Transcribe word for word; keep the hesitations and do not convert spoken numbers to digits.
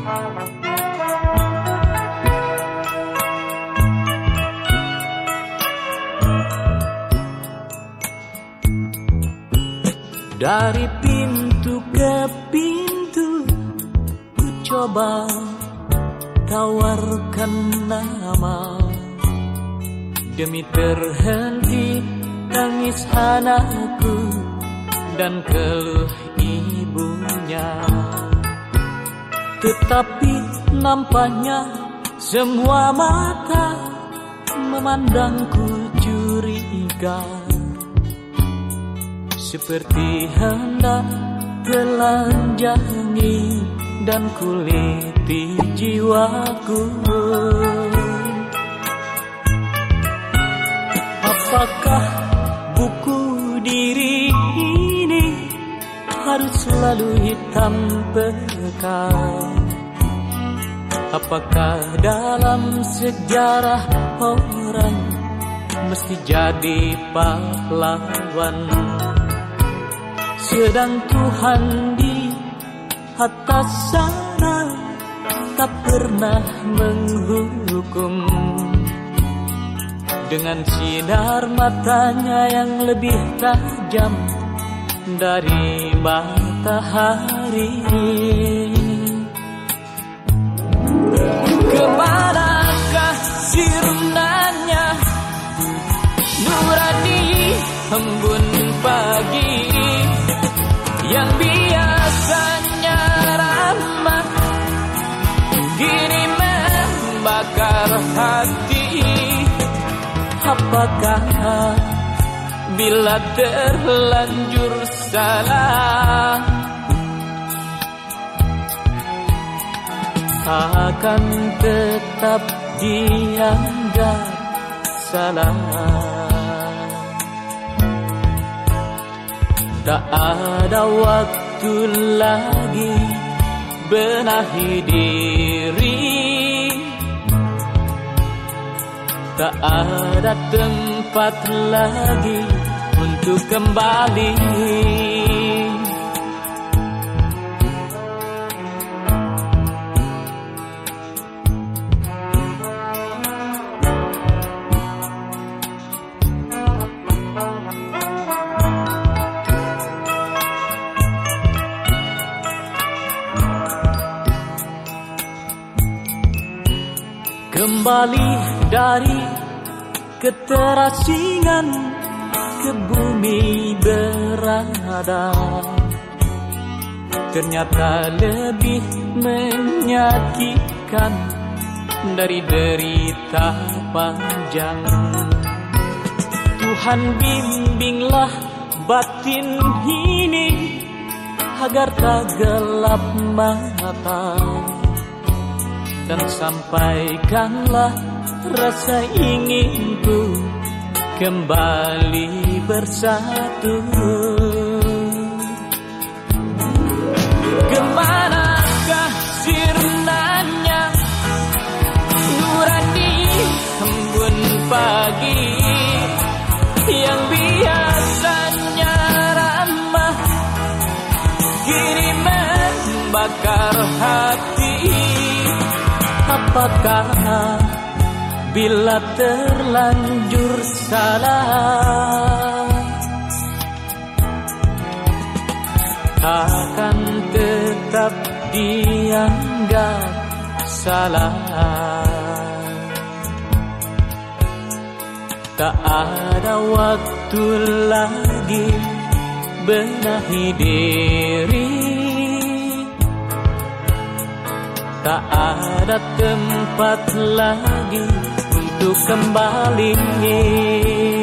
Dari pintu ke pintu ku coba tawarkan nama, demi terhenti tangis anakku dan keluh ibunya. Tetapi nampaknya semua mata memandangku curiga, seperti hendak telanjangi dan kuliti jiwaku. Apakah buku diri ini harus selalu hitam pekat? Apakah dalam sejarah orang mesti jadi pahlawan? Sedang Tuhan di atas sana tak pernah menghukum, dengan sinar matanya yang lebih tajam dari matahari. Kemanakah sirnanya nurani embun pagi yang biasanya ramah, kini membakar hati? Apakah bila terlanjur salah akan tetap dianggap salah? Tak ada waktu lagi benahi diri, tak ada tempat lagi untuk kembali. Kembali dari keterasingan ke bumi berada, ternyata lebih menyakitkan dari derita panjang. Tuhan bimbinglah batin ini agar tak gelap mata, dan sampaikanlah rasa inginku kembali bersatu. Kemanakah sirnanya nurani embun pagi yang biasanya ramah, kini membakar hati? Apakah bila terlanjur salah akan tetap dianggap salah? Tak ada waktu lagi benahi diri, tak ada tempat lagi untuk kembali.